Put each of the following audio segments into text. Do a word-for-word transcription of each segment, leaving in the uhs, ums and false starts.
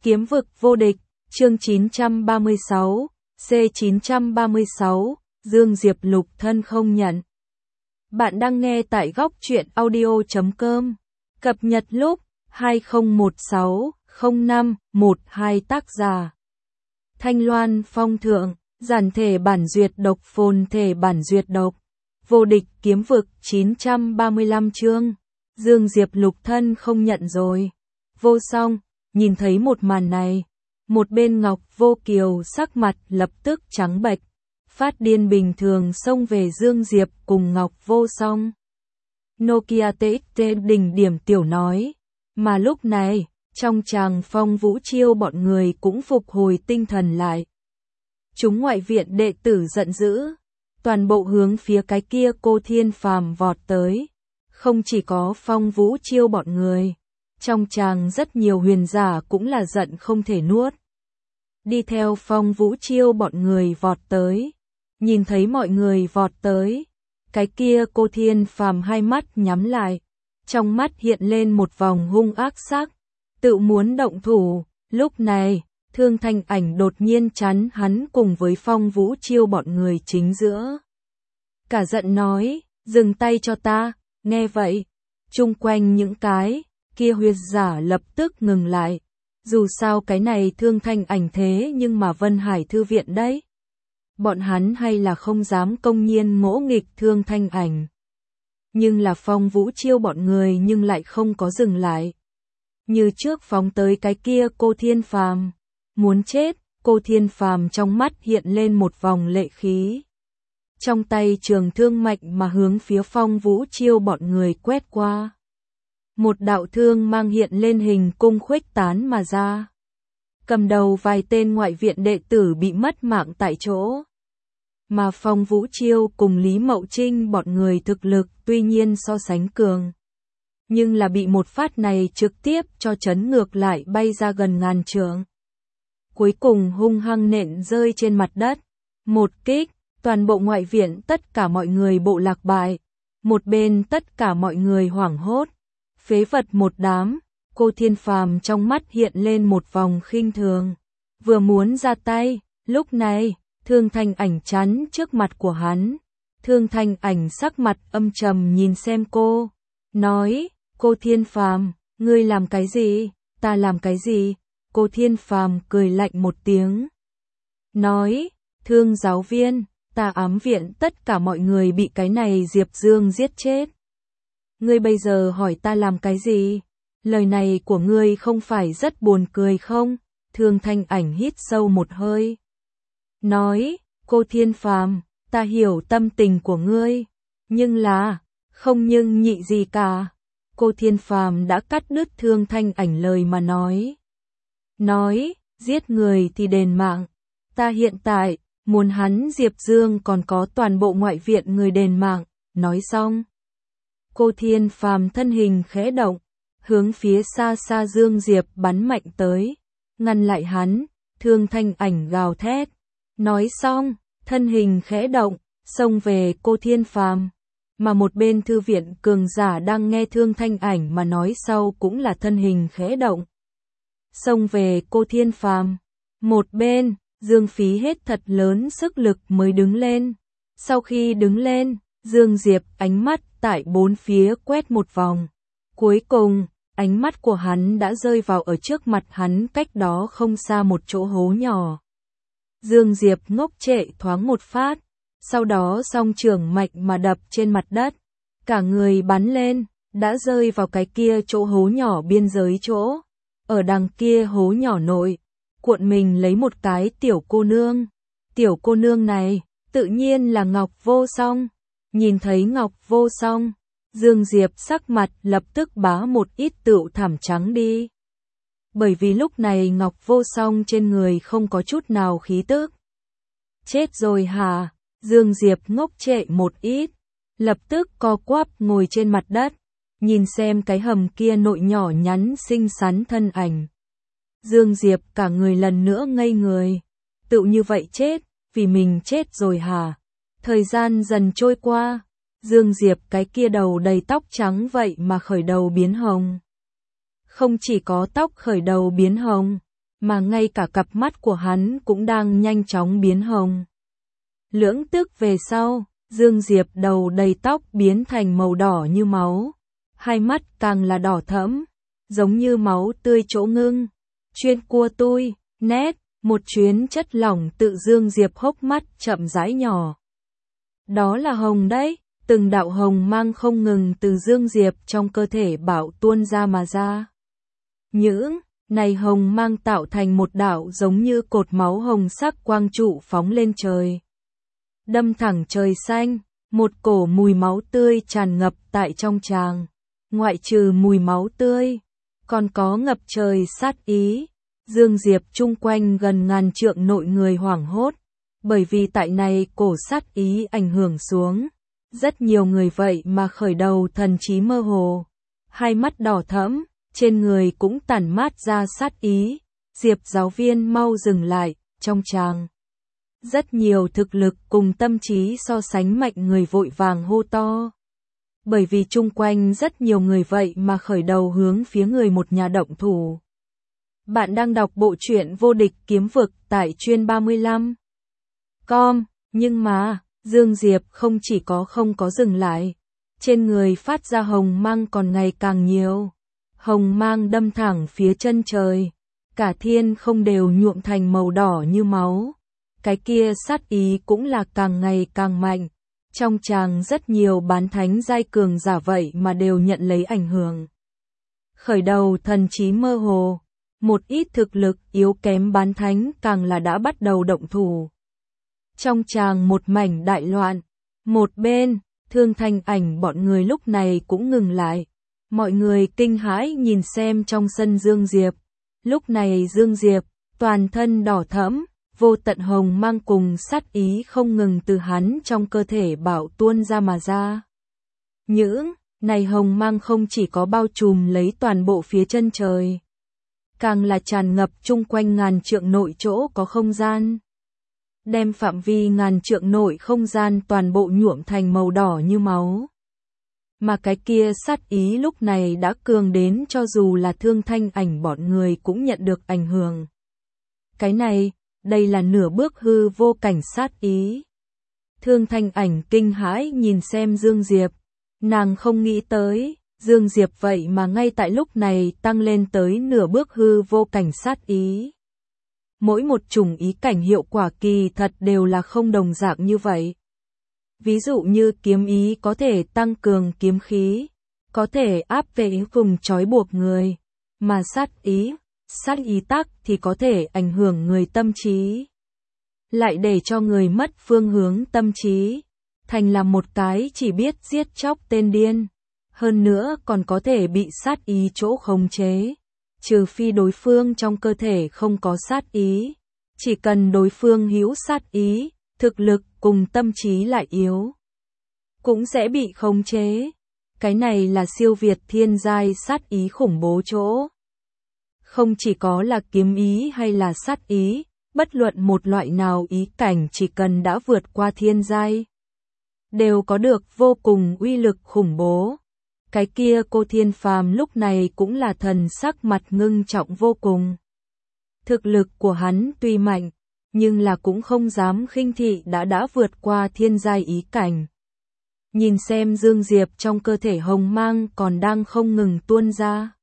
Kiếm vực vô địch, chương chín trăm ba mươi sáu, C chín trăm ba mươi sáu, Dương Diệp lục thân không nhận. Bạn đang nghe tại góc truyện audio chấm com. Cập nhật lúc hai không một sáu không năm một hai tác giả. Thanh Loan Phong Thượng, giản thể bản duyệt độc phồn thể bản duyệt độc. Vô địch kiếm vực chín trăm ba mươi lăm chương. Dương Diệp lục thân không nhận rồi. Vô Song, nhìn thấy một màn này. Một bên Ngọc Vô Kiều sắc mặt lập tức trắng bệch. Phát điên bình thường xông về Dương Diệp cùng Ngọc Vô Song. Nokia tê ích tê đỉnh điểm tiểu nói. Mà lúc này, trong tràng Phong Vũ Chiêu bọn người cũng phục hồi tinh thần lại. Chúng ngoại viện đệ tử giận dữ. Toàn bộ hướng phía cái kia Cô Thiên Phàm vọt tới. Không chỉ có Phong Vũ Chiêu bọn người. Trong tràng rất nhiều huyền giả cũng là giận không thể nuốt. Đi theo Phong Vũ Chiêu bọn người vọt tới. Nhìn thấy mọi người vọt tới. Cái kia Cô Thiên Phàm hai mắt nhắm lại. Trong mắt hiện lên một vòng hung ác sắc. Tự muốn động thủ. Lúc này, Thương Thanh Ảnh đột nhiên chắn hắn cùng với Phong Vũ Chiêu bọn người chính giữa. Cả giận nói, dừng tay cho ta. Nghe vậy, chung quanh những cái kia huyết giả lập tức ngừng lại. Dù sao cái này Thương Thanh Ảnh thế nhưng mà Vân Hải Thư viện đấy. Bọn hắn hay là không dám công nhiên ngỗ nghịch Thương Thanh Ảnh. Nhưng là Phong Vũ Chiêu bọn người nhưng lại không có dừng lại. Như trước phóng tới cái kia Cô Thiên Phàm. Muốn chết, Cô Thiên Phàm trong mắt hiện lên một vòng lệ khí. Trong tay trường thương mạnh mà hướng phía Phong Vũ Chiêu bọn người quét qua. Một đạo thương mang hiện lên hình cung khuếch tán mà ra. Cầm đầu vài tên ngoại viện đệ tử bị mất mạng tại chỗ. Mà Phong Vũ Chiêu cùng Lý Mậu Trinh bọn người thực lực tuy nhiên so sánh cường. Nhưng là bị một phát này trực tiếp cho chấn ngược lại bay ra gần ngàn trượng. Cuối cùng hung hăng nện rơi trên mặt đất. Một kích, toàn bộ ngoại viện tất cả mọi người bộ lạc bại. Một bên tất cả mọi người hoảng hốt. Phế vật một đám, Cô Thiên Phàm trong mắt hiện lên một vòng khinh thường. Vừa muốn ra tay, lúc này, Thương Thanh Ảnh chắn trước mặt của hắn. Thương Thanh Ảnh sắc mặt âm trầm nhìn xem cô. Nói, Cô Thiên Phàm, ngươi làm cái gì, ta làm cái gì? Cô Thiên Phàm cười lạnh một tiếng. Nói, Thương giáo viên, ta ám viện tất cả mọi người bị cái này Diệp Dương giết chết. Ngươi bây giờ hỏi ta làm cái gì? Lời này của ngươi không phải rất buồn cười không? Thương Thanh Ảnh hít sâu một hơi. Nói, Cô Thiên Phàm, ta hiểu tâm tình của ngươi. Nhưng là, không nhưng nhị gì cả. Cô Thiên Phàm đã cắt đứt Thương Thanh Ảnh lời mà nói. Nói, giết người thì đền mạng. Ta hiện tại, muốn hắn Diệp Dương còn có toàn bộ ngoại viện người đền mạng. Nói xong. Cô Thiên Phàm thân hình khẽ động, hướng phía xa xa Dương Diệp bắn mạnh tới, ngăn lại hắn. Thương Thanh Ảnh gào thét. Nói xong, thân hình khẽ động, xông về Cô Thiên Phàm. Mà một bên thư viện cường giả đang nghe Thương Thanh Ảnh mà nói sau cũng là thân hình khẽ động. Xông về Cô Thiên Phàm. Một bên, Dương phí hết thật lớn sức lực mới đứng lên. Sau khi đứng lên, Dương Diệp ánh mắt tại bốn phía quét một vòng. Cuối cùng, ánh mắt của hắn đã rơi vào ở trước mặt hắn cách đó không xa một chỗ hố nhỏ. Dương Diệp ngốc trệ thoáng một phát, sau đó song trưởng mạnh mà đập trên mặt đất. Cả người bắn lên, đã rơi vào cái kia chỗ hố nhỏ biên giới chỗ. Ở đằng kia hố nhỏ nội, cuộn mình lấy một cái tiểu cô nương. Tiểu cô nương này, tự nhiên là Ngọc Vô Song. Nhìn thấy Ngọc Vô Song, Dương Diệp sắc mặt lập tức bá một ít tựu thảm trắng đi. Bởi vì lúc này Ngọc Vô Song trên người không có chút nào khí tức. Chết rồi hả? Dương Diệp ngốc trệ một ít, lập tức co quắp ngồi trên mặt đất, nhìn xem cái hầm kia nội nhỏ nhắn xinh xắn thân ảnh. Dương Diệp cả người lần nữa ngây người, tự như vậy chết, vì mình chết rồi hả? Thời gian dần trôi qua, Dương Diệp cái kia đầu đầy tóc trắng vậy mà khởi đầu biến hồng. Không chỉ có tóc khởi đầu biến hồng, mà ngay cả cặp mắt của hắn cũng đang nhanh chóng biến hồng. Lưỡng tức về sau, Dương Diệp đầu đầy tóc biến thành màu đỏ như máu, hai mắt càng là đỏ thẫm, giống như máu tươi chỗ ngưng. Chuyên cua tôi, nét, một chuyến chất lỏng tự Dương Diệp hốc mắt chậm rãi nhỏ. Đó là hồng đấy, từng đạo hồng mang không ngừng từ Dương Diệp trong cơ thể bạo tuôn ra mà ra. Những này hồng mang tạo thành một đạo giống như cột máu hồng sắc quang trụ phóng lên trời. Đâm thẳng trời xanh, một cổ mùi máu tươi tràn ngập tại trong tràng. Ngoại trừ mùi máu tươi, còn có ngập trời sát ý. Dương Diệp chung quanh gần ngàn trượng nội người hoảng hốt, bởi vì tại này cổ sát ý ảnh hưởng xuống. Rất nhiều người vậy mà khởi đầu thần trí mơ hồ, hai mắt đỏ thẫm, trên người cũng tản mát ra sát ý. Diệp giáo viên mau dừng lại, trong tràng. Rất nhiều thực lực cùng tâm trí so sánh mạnh người vội vàng hô to. Bởi vì chung quanh rất nhiều người vậy mà khởi đầu hướng phía người một nhà động thủ. Bạn đang đọc bộ truyện Vô Địch Kiếm Vực tại chuyên ba mươi lăm chấm com, nhưng mà, Dương Diệp không chỉ có không có dừng lại. Trên người phát ra hồng mang còn ngày càng nhiều. Hồng mang đâm thẳng phía chân trời. Cả thiên không đều nhuộm thành màu đỏ như máu. Cái kia sát ý cũng là càng ngày càng mạnh. Trong tràng rất nhiều bán thánh giai cường giả vậy mà đều nhận lấy ảnh hưởng. Khởi đầu thần trí mơ hồ. Một ít thực lực yếu kém bán thánh càng là đã bắt đầu động thủ. Trong tràng một mảnh đại loạn. Một bên, Thương Thanh Ảnh bọn người lúc này cũng ngừng lại. Mọi người kinh hãi nhìn xem trong sân Dương Diệp. Lúc này Dương Diệp, toàn thân đỏ thẫm, vô tận hồng mang cùng sát ý không ngừng từ hắn trong cơ thể bạo tuôn ra mà ra. Những này hồng mang không chỉ có bao trùm lấy toàn bộ phía chân trời, càng là tràn ngập chung quanh ngàn trượng nội chỗ có không gian. Đem phạm vi ngàn trượng nội không gian toàn bộ nhuộm thành màu đỏ như máu. Mà cái kia sát ý lúc này đã cường đến cho dù là Thương Thanh Ảnh bọn người cũng nhận được ảnh hưởng. Cái này, đây là nửa bước hư vô cảnh sát ý. Thương Thanh Ảnh kinh hãi nhìn xem Dương Diệp. Nàng không nghĩ tới, Dương Diệp vậy mà ngay tại lúc này tăng lên tới nửa bước hư vô cảnh sát ý. Mỗi một chủng ý cảnh hiệu quả kỳ thật đều là không đồng dạng như vậy. Ví dụ như kiếm ý có thể tăng cường kiếm khí, có thể áp về cùng trói buộc người, mà sát ý, sát ý tắc thì có thể ảnh hưởng người tâm trí. Lại để cho người mất phương hướng tâm trí, thành là một cái chỉ biết giết chóc tên điên. Hơn nữa còn có thể bị sát ý chỗ khống chế, trừ phi đối phương trong cơ thể không có sát ý. Chỉ cần đối phương hữu sát ý, thực lực cùng tâm trí lại yếu, cũng sẽ bị khống chế. Cái này là siêu việt thiên giai sát ý khủng bố chỗ. Không chỉ có là kiếm ý hay là sát ý, bất luận một loại nào ý cảnh chỉ cần đã vượt qua thiên giai, đều có được vô cùng uy lực khủng bố. Cái kia Cô Thiên Phàm lúc này cũng là thần sắc mặt ngưng trọng vô cùng. Thực lực của hắn tuy mạnh, nhưng là cũng không dám khinh thị đã đã vượt qua thiên giai ý cảnh. Nhìn xem Dương Diệp trong cơ thể hồng mang còn đang không ngừng tuôn ra.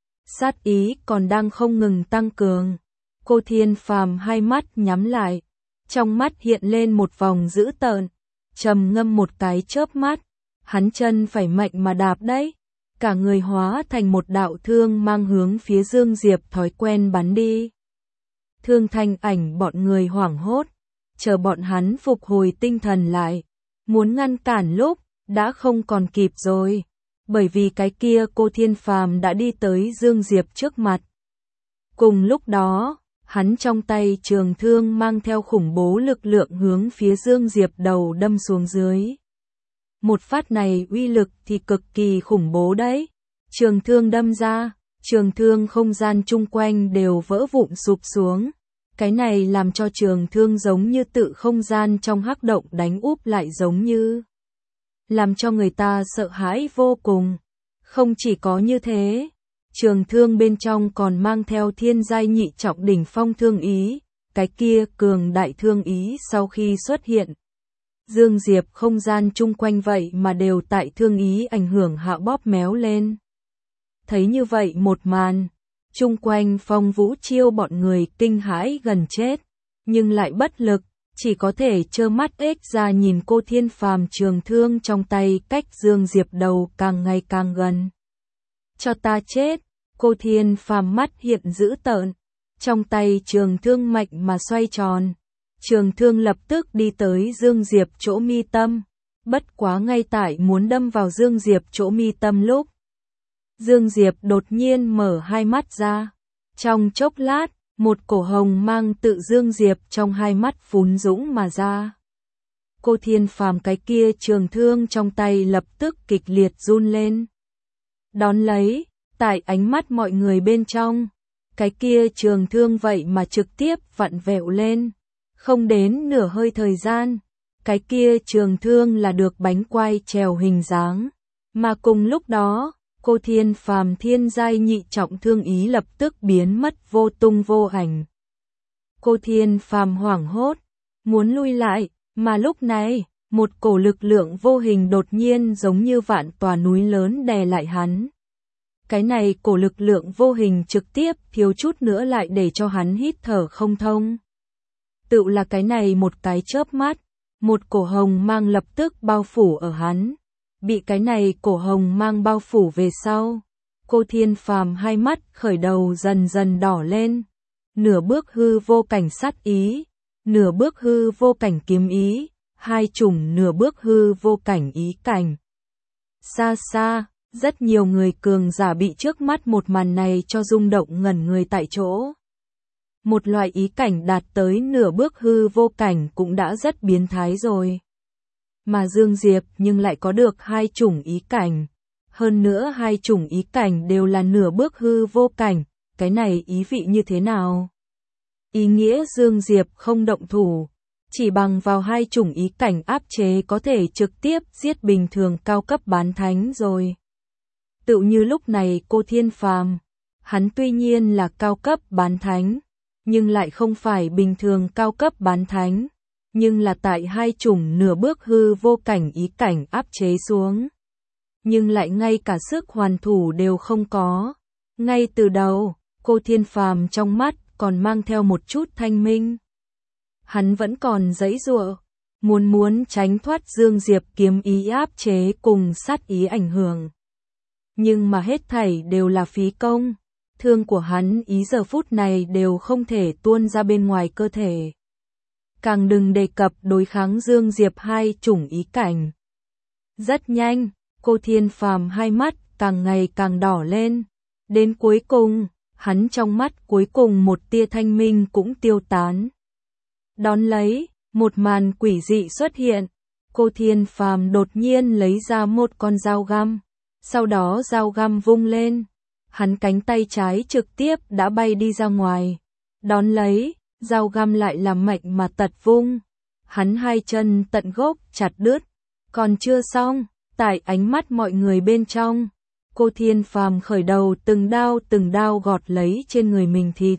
Sát ý còn đang không ngừng tăng cường. Cô Thiên Phàm hai mắt nhắm lại. Trong mắt hiện lên một vòng dữ tợn. Trầm ngâm một cái chớp mắt. Hắn chân phải mạnh mà đạp đấy. Cả người hóa thành một đạo thương mang hướng phía Dương Diệp thói quen bắn đi. Thương Thanh Ảnh bọn người hoảng hốt. Chờ bọn hắn phục hồi tinh thần lại. Muốn ngăn cản lúc, đã không còn kịp rồi. Bởi vì cái kia Cô Thiên Phàm đã đi tới Dương Diệp trước mặt. Cùng lúc đó, hắn trong tay trường thương mang theo khủng bố lực lượng hướng phía Dương Diệp đầu đâm xuống dưới. Một phát này uy lực thì cực kỳ khủng bố đấy. Trường thương đâm ra, trường thương không gian chung quanh đều vỡ vụn sụp xuống. Cái này làm cho trường thương giống như tự không gian trong hắc động đánh úp lại giống như. Làm cho người ta sợ hãi vô cùng. Không chỉ có như thế, trường thương bên trong còn mang theo thiên giai nhị trọng đỉnh phong thương ý, cái kia cường đại thương ý sau khi xuất hiện. Dương Diệp không gian chung quanh vậy mà đều tại thương ý ảnh hưởng hạ bóp méo lên. Thấy như vậy một màn, chung quanh Phong Vũ Chiêu bọn người kinh hãi gần chết, nhưng lại bất lực, chỉ có thể trơ mắt ếch ra nhìn cô Thiên Phàm trường thương trong tay cách Dương Diệp đầu càng ngày càng gần. Cho ta chết, cô Thiên Phàm mắt hiện dữ tợn, trong tay trường thương mạnh mà xoay tròn. Trường thương lập tức đi tới Dương Diệp chỗ mi tâm, bất quá ngay tại muốn đâm vào Dương Diệp chỗ mi tâm lúc. Dương Diệp đột nhiên mở hai mắt ra, trong chốc lát, một cổ hồng mang tự Dương Diệp trong hai mắt phún dũng mà ra. Cô Thiên Phàm cái kia trường thương trong tay lập tức kịch liệt run lên. Đón lấy, tại ánh mắt mọi người bên trong, cái kia trường thương vậy mà trực tiếp vặn vẹo lên. Không đến nửa hơi thời gian, cái kia trường thương là được bánh quai trèo hình dáng, mà cùng lúc đó, cô Thiên Phàm thiên giai nhị trọng thương ý lập tức biến mất vô tung vô ảnh. Cô Thiên Phàm hoảng hốt, muốn lui lại, mà lúc này, một cổ lực lượng vô hình đột nhiên giống như vạn tòa núi lớn đè lại hắn. Cái này cổ lực lượng vô hình trực tiếp thiếu chút nữa lại để cho hắn hít thở không thông. Tự là cái này một cái chớp mắt, một cổ hồng mang lập tức bao phủ ở hắn. Bị cái này cổ hồng mang bao phủ về sau, cô Thiên Phàm hai mắt khởi đầu dần dần đỏ lên. Nửa bước hư vô cảnh sát ý, nửa bước hư vô cảnh kiếm ý, hai chủng nửa bước hư vô cảnh ý cảnh. Xa xa, rất nhiều người cường giả bị trước mắt một màn này cho rung động ngẩn người tại chỗ. Một loại ý cảnh đạt tới nửa bước hư vô cảnh cũng đã rất biến thái rồi. Mà Dương Diệp nhưng lại có được hai chủng ý cảnh. Hơn nữa hai chủng ý cảnh đều là nửa bước hư vô cảnh, cái này ý vị như thế nào? Ý nghĩa Dương Diệp không động thủ, chỉ bằng vào hai chủng ý cảnh áp chế có thể trực tiếp giết bình thường cao cấp bán thánh rồi. Tự như lúc này cô Thiên Phàm, hắn tuy nhiên là cao cấp bán thánh, nhưng lại không phải bình thường cao cấp bán thánh, nhưng là tại hai chủng nửa bước hư vô cảnh ý cảnh áp chế xuống. Nhưng lại ngay cả sức hoàn thủ đều không có. Ngay từ đầu, cô Thiên Phàm trong mắt còn mang theo một chút thanh minh. Hắn vẫn còn giãy giụa, muốn muốn tránh thoát Dương Diệp kiếm ý áp chế cùng sát ý ảnh hưởng. Nhưng mà hết thảy đều là phí công. Thương của hắn ý giờ phút này đều không thể tuôn ra bên ngoài cơ thể. Càng đừng đề cập đối kháng Dương Diệp hai chủng ý cảnh. Rất nhanh, cô Thiên Phàm hai mắt càng ngày càng đỏ lên. Đến cuối cùng, hắn trong mắt cuối cùng một tia thanh minh cũng tiêu tán. Đón lấy, một màn quỷ dị xuất hiện. Cô Thiên Phàm đột nhiên lấy ra một con dao găm. Sau đó dao găm vung lên. Hắn cánh tay trái trực tiếp đã bay đi ra ngoài. Đón lấy, dao găm lại làm mạnh mà tật vung. Hắn hai chân tận gốc chặt đứt. Còn chưa xong, tại ánh mắt mọi người bên trong, cô Thiên Phàm khởi đầu từng đao từng đao gọt lấy trên người mình thịt.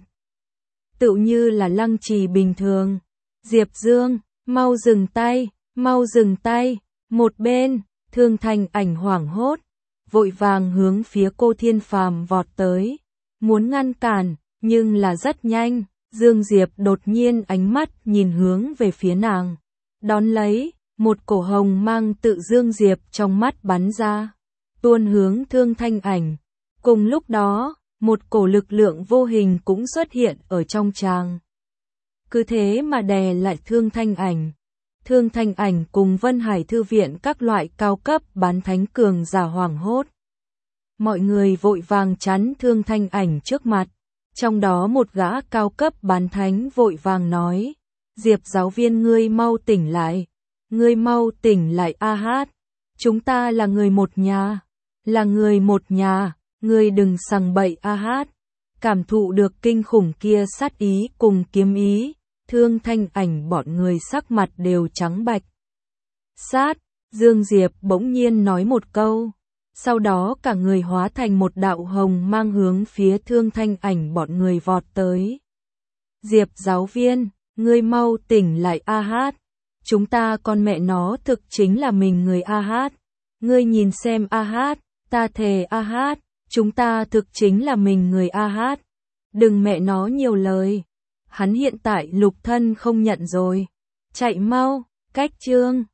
Tự như là lăng trì bình thường. Diệp Dương, mau dừng tay, mau dừng tay. Một bên, Thương Thanh Ảnh hoảng hốt, vội vàng hướng phía cô Thiên Phàm vọt tới, muốn ngăn cản, nhưng là rất nhanh, Dương Diệp đột nhiên ánh mắt nhìn hướng về phía nàng. Đón lấy, một cổ hồng mang tự Dương Diệp trong mắt bắn ra, tuôn hướng Thương Thanh Ảnh. Cùng lúc đó, một cổ lực lượng vô hình cũng xuất hiện ở trong tràng. Cứ thế mà đè lại Thương Thanh Ảnh. Thương Thanh Ảnh cùng Vân Hải Thư viện các loại cao cấp bán thánh cường giả hoảng hốt. Mọi người vội vàng chắn Thương Thanh Ảnh trước mặt. Trong đó một gã cao cấp bán thánh vội vàng nói, Diệp giáo viên ngươi mau tỉnh lại. Ngươi mau tỉnh lại a hát. Chúng ta là người một nhà. Là người một nhà. Ngươi đừng sằng bậy a hát. Cảm thụ được kinh khủng kia sát ý cùng kiếm ý. Thương Thanh Ảnh bọn người sắc mặt đều trắng bạch. Sát, Dương Diệp bỗng nhiên nói một câu. Sau đó cả người hóa thành một đạo hồng mang hướng phía Thương Thanh Ảnh bọn người vọt tới. Diệp giáo viên, ngươi mau tỉnh lại a hát. Chúng ta con mẹ nó thực chính là mình người a hát. Ngươi nhìn xem a hát, ta thề a hát, chúng ta thực chính là mình người a hát. Đừng mẹ nó nhiều lời. Hắn hiện tại lục thân không nhận rồi. Chạy mau, cách chương.